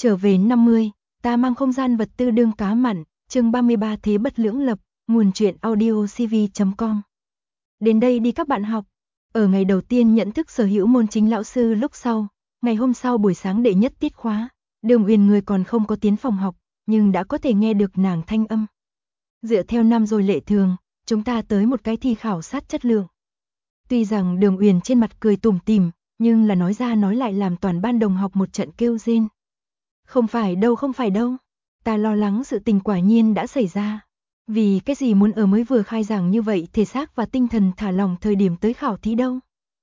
Trở về 50, ta mang không gian vật tư đương cá mặn, chương 33 thế bất lưỡng lập, nguồn truyện audio cv.com. Đến đây đi các bạn học. Ở ngày đầu tiên nhận thức sở hữu môn chính lão sư lúc sau, ngày hôm sau buổi sáng đệ nhất tiết khóa, Đường Uyển người còn không có tiến phòng học, nhưng đã có thể nghe được nàng thanh âm. Dựa theo năm rồi lệ thường, chúng ta tới một cái thi khảo sát chất lượng. Tuy rằng Đường Uyển trên mặt cười tủm tỉm, nhưng là nói ra nói lại làm toàn ban đồng học một trận kêu rên. Không phải đâu, ta lo lắng sự tình quả nhiên đã xảy ra. Vì cái gì muốn ở mới vừa khai giảng như vậy thể xác và tinh thần thả lỏng thời điểm tới khảo thí đâu.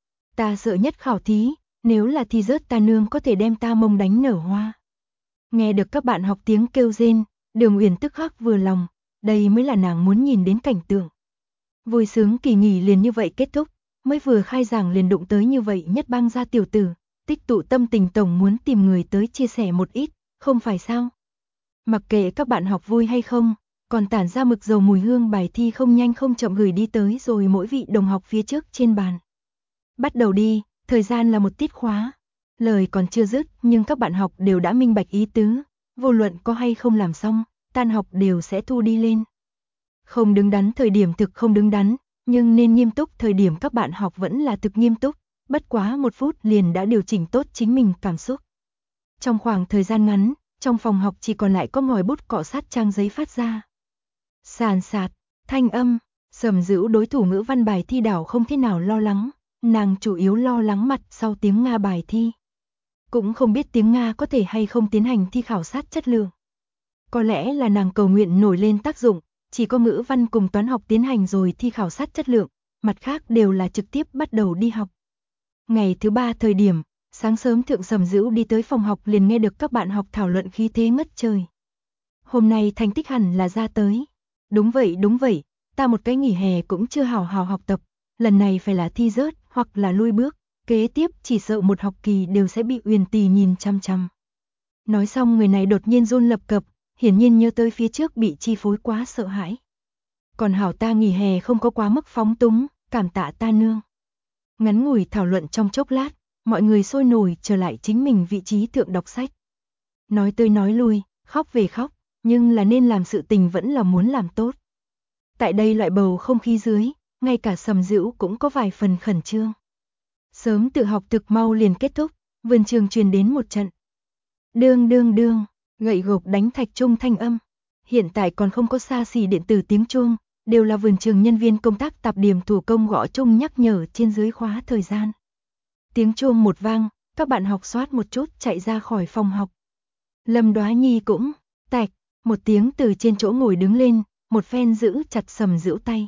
Ta sợ nhất khảo thí, nếu là thi rớt ta nương có thể đem ta mông đánh nở hoa. Nghe được các bạn học tiếng kêu rên, Đường Uyển tức khắc vừa lòng, đây mới là nàng muốn nhìn đến cảnh tượng. Vui sướng kỳ nghỉ liền như vậy kết thúc, mới vừa khai giảng liền đụng tới như vậy nhất bang gia tiểu tử, tích tụ tâm tình tổng muốn tìm người tới chia sẻ một ít, không phải sao? Mặc kệ các bạn học vui hay không, còn tản ra mực dầu mùi hương bài thi không nhanh không chậm gửi đi tới rồi mỗi vị đồng học phía trước trên bàn. Bắt đầu đi, thời gian là một tiết khóa. Lời còn chưa dứt nhưng các bạn học đều đã minh bạch ý tứ, vô luận có hay không làm xong, tan học đều sẽ thu đi lên. Không đứng đắn thời điểm thực không đứng đắn, nhưng nên nghiêm túc thời điểm các bạn học vẫn là thực nghiêm túc, bất quá 1 phút liền đã điều chỉnh tốt chính mình cảm xúc. Trong khoảng thời gian ngắn, trong phòng học chỉ còn lại có ngòi bút cọ sát trang giấy phát ra. Sàn sạt, thanh âm, Sầm Dữu đối thủ ngữ văn bài thi đảo không thế nào lo lắng, nàng chủ yếu lo lắng mặt sau tiếng Nga bài thi. Cũng không biết tiếng Nga có thể hay không tiến hành thi khảo sát chất lượng. Có lẽ là nàng cầu nguyện nổi lên tác dụng, chỉ có ngữ văn cùng toán học tiến hành rồi thi khảo sát chất lượng, mặt khác đều là trực tiếp bắt đầu đi học. Ngày thứ 3 thời điểm, sáng sớm thượng Sầm Dữu đi tới phòng học liền nghe được các bạn học thảo luận khí thế ngất trời. Hôm nay thành tích hẳn là ra tới. Đúng vậy, ta một cái nghỉ hè cũng chưa hào hào học tập, lần này phải là thi rớt hoặc là lui bước, kế tiếp chỉ sợ một học kỳ đều sẽ bị Uyển tỷ nhìn chăm chăm. Nói xong người này đột nhiên run lập cập, hiển nhiên nhớ tới phía trước bị chi phối quá sợ hãi. Còn hảo ta nghỉ hè không có quá mức phóng túng, cảm tạ ta nương. Ngắn ngủi thảo luận trong chốc lát, mọi người sôi nổi trở lại chính mình vị trí thượng đọc sách. Nói tới nói lui, khóc về khóc, nhưng là nên làm sự tình vẫn là muốn làm tốt. Tại đây loại bầu không khí dưới, ngay cả Sầm Dữu cũng có vài phần khẩn trương. Sớm tự học thực mau liền kết thúc, vườn trường truyền đến một trận. Đương, gậy gộc đánh thạch trung thanh âm. Hiện tại còn không có xa xỉ điện tử tiếng chuông, đều là vườn trường nhân viên công tác tạp điểm thủ công gõ chung nhắc nhở trên dưới khóa thời gian. Tiếng chuông một vang, các bạn học xoát một chút chạy ra khỏi phòng học. Lâm Đoá Nhi cũng, tạch, một tiếng từ trên chỗ ngồi đứng lên, một phen giữ chặt Sầm Dữu tay.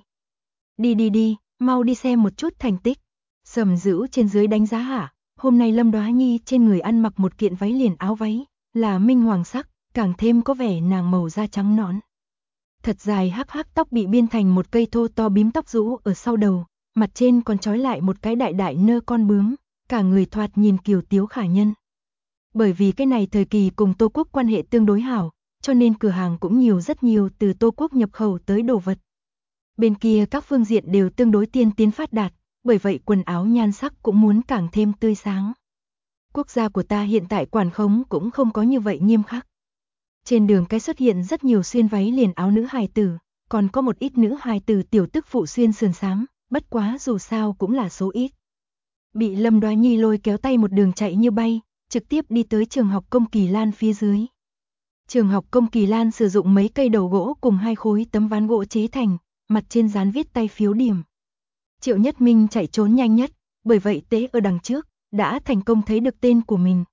Đi, mau đi xem một chút thành tích. Sầm Dữu trên dưới đánh giá hả, hôm nay Lâm Đoá Nhi trên người ăn mặc một kiện váy liền áo váy, là minh hoàng sắc, càng thêm có vẻ nàng màu da trắng nõn. Thật dài hắc tóc bị biên thành một cây thô to bím tóc rũ ở sau đầu, mặt trên còn trói lại một cái đại nơ con bướm, cả người thoạt nhìn kiều tiếu khả nhân. Bởi vì cái này thời kỳ cùng Tô Quốc quan hệ tương đối hảo, cho nên cửa hàng cũng rất nhiều từ Tô Quốc nhập khẩu tới đồ vật. Bên kia các phương diện đều tương đối tiên tiến phát đạt, bởi vậy quần áo nhan sắc cũng muốn càng thêm tươi sáng. Quốc gia của ta hiện tại quản khống cũng không có như vậy nghiêm khắc. Trên đường cái xuất hiện rất nhiều xuyên váy liền áo nữ hài tử, còn có một ít nữ hài tử tiểu tức phụ xuyên sườn xám, bất quá dù sao cũng là số ít. Bị Lâm Đoá Nhi lôi kéo tay một đường chạy như bay, trực tiếp đi tới trường học Công Kỳ Lan phía dưới. Trường học Công Kỳ Lan sử dụng mấy cây đầu gỗ cùng 2 khối tấm ván gỗ chế thành, mặt trên dán viết tay phiếu điểm. Triệu Nhất Minh chạy trốn nhanh nhất, bởi vậy tế ở đằng trước, đã thành công thấy được tên của mình.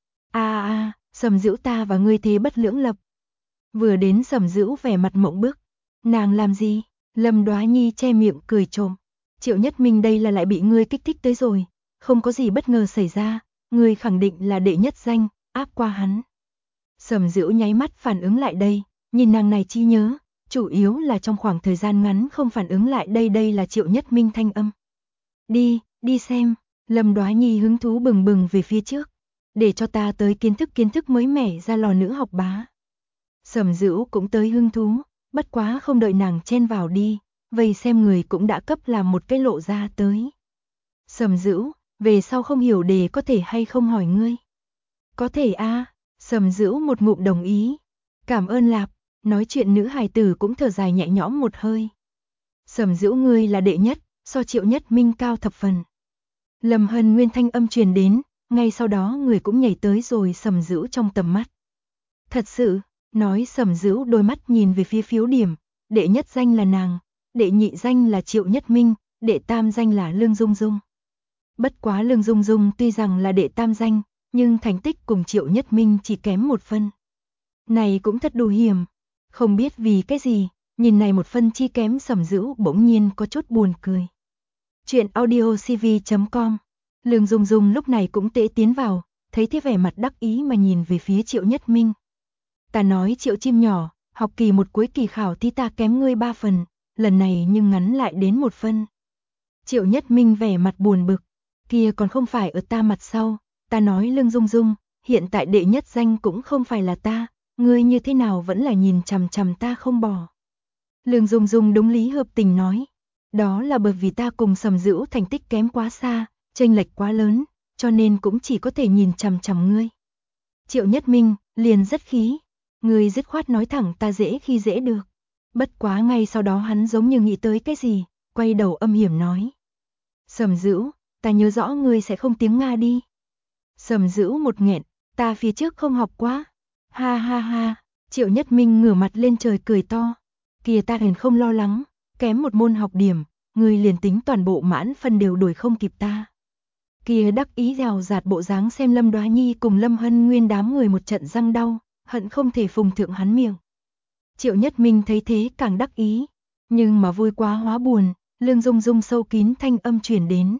Sầm Dữu ta và ngươi thế bất lưỡng lập. Vừa đến Sầm Dữu vẻ mặt mộng bức. Nàng làm gì? Lâm Đoá Nhi che miệng cười trộm. Triệu Nhất Minh đây là lại bị ngươi kích thích tới rồi. Không có gì bất ngờ xảy ra, ngươi khẳng định là đệ nhất danh, áp qua hắn. Sầm Dữu nháy mắt phản ứng lại đây, nhìn nàng này chi nhớ, chủ yếu là trong khoảng thời gian ngắn không phản ứng lại đây là Triệu Nhất Minh thanh âm. Đi xem, Lâm Đoá Nhi hứng thú bừng bừng về phía trước. Để cho ta tới kiến thức mới mẻ ra lò nữ học bá. Sầm Dữu cũng tới hứng thú, bất quá không đợi nàng chen vào đi, vây xem người cũng đã cấp làm một cái lộ ra tới. Sầm Dữu, về sau không hiểu đề có thể hay không hỏi ngươi. Có thể Sầm Dữu một ngụm đồng ý. Cảm ơn Lạp, nói chuyện nữ hài tử cũng thở dài nhẹ nhõm một hơi. Sầm Dữu ngươi là đệ nhất, so Triệu Nhất Minh cao thập phần. Lâm Hân Nguyên thanh âm truyền đến, ngay sau đó người cũng nhảy tới rồi Sầm Dữu trong tầm mắt. Thật sự, nói Sầm Dữu đôi mắt nhìn về phía phiếu điểm, đệ nhất danh là nàng, đệ nhị danh là Triệu Nhất Minh, đệ tam danh là Lương Dung Dung. Bất quá Lương Dung Dung tuy rằng là đệ tam danh, nhưng thành tích cùng Triệu Nhất Minh chỉ kém một phân. Này cũng thật đủ hiểm, không biết vì cái gì, nhìn này một phân chi kém Sầm Dữu bỗng nhiên có chút buồn cười. Chuyện audiocv.com. Lương Dung Dung lúc này cũng tễ tiến vào, thấy thế vẻ mặt đắc ý mà nhìn về phía Triệu Nhất Minh. Ta nói Triệu chim nhỏ, học kỳ một cuối kỳ khảo thi ta kém ngươi 3 phần, lần này nhưng ngắn lại đến 1 phân. Triệu Nhất Minh vẻ mặt buồn bực, kia còn không phải ở ta mặt sau, ta nói Lương Dung Dung, hiện tại đệ nhất danh cũng không phải là ta, ngươi như thế nào vẫn là nhìn chằm chằm ta không bỏ. Lương Dung Dung đúng lý hợp tình nói, đó là bởi vì ta cùng Sầm Dữu thành tích kém quá xa, chênh lệch quá lớn, cho nên cũng chỉ có thể nhìn chằm chằm ngươi. Triệu Nhất Minh liền rất khí, ngươi dứt khoát nói thẳng ta dễ khi dễ được. Bất quá ngay sau đó hắn giống như nghĩ tới cái gì, quay đầu âm hiểm nói. Sầm Dữu, ta nhớ rõ ngươi sẽ không tiếng Nga đi. Sầm Dữu một nghẹn, ta phía trước không học quá. Ha ha ha, Triệu Nhất Minh ngửa mặt lên trời cười to. Kìa ta liền không lo lắng, kém một môn học điểm, ngươi liền tính toàn bộ mãn phân đều đuổi không kịp ta. Kìa đắc ý rào rạt bộ dáng xem Lâm Đoá Nhi cùng Lâm Hân Nguyên đám người một trận răng đau, hận không thể phùng thượng hắn miệng. Triệu Nhất Minh thấy thế càng đắc ý, nhưng mà vui quá hóa buồn, Lương Dung Dung sâu kín thanh âm truyền đến.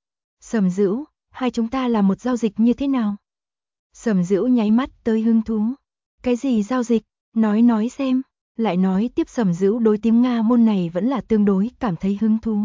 Sầm Dữu, hai chúng ta làm một giao dịch như thế nào? Sầm Dữu nháy mắt tới hứng thú. Cái gì giao dịch? Nói xem. Lại nói tiếp Sầm Dữu đối tiếng Nga môn này vẫn là tương đối cảm thấy hứng thú.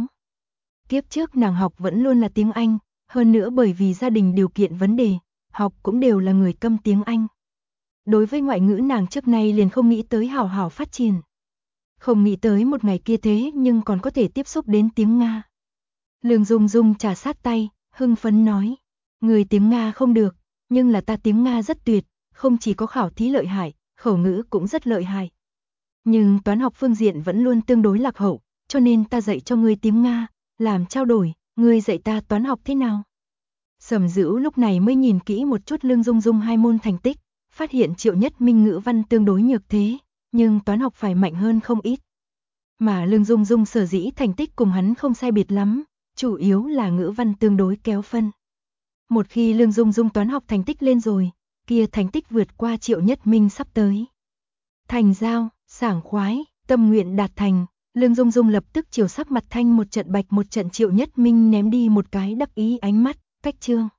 Kiếp trước nàng học vẫn luôn là tiếng Anh, hơn nữa bởi vì gia đình điều kiện vấn đề, học cũng đều là người câm tiếng Anh. Đối với ngoại ngữ nàng trước nay liền không nghĩ tới hào hào phát triển. Không nghĩ tới một ngày kia thế nhưng còn có thể tiếp xúc đến tiếng Nga. Lương Dung Dung trà sát tay, hưng phấn nói. Người tiếng Nga không được, nhưng là ta tiếng Nga rất tuyệt, không chỉ có khảo thí lợi hại, khẩu ngữ cũng rất lợi hại. Nhưng toán học phương diện vẫn luôn tương đối lạc hậu, cho nên ta dạy cho ngươi tiếng Nga, làm trao đổi, ngươi dạy ta toán học thế nào? Sầm Dữu lúc này mới nhìn kỹ một chút Lương Dung Dung hai môn thành tích, phát hiện Triệu Nhất Minh ngữ văn tương đối nhược thế, nhưng toán học phải mạnh hơn không ít. Mà Lương Dung Dung sở dĩ thành tích cùng hắn không sai biệt lắm, chủ yếu là ngữ văn tương đối kéo phân. Một khi Lương Dung Dung toán học thành tích lên rồi, kia thành tích vượt qua Triệu Nhất Minh sắp tới. Thành giao, sảng khoái, tâm nguyện đạt thành, Lương Dung Dung lập tức chiều sắc mặt thanh một trận bạch một trận Triệu Nhất Minh ném đi một cái đắc ý ánh mắt, cách chương.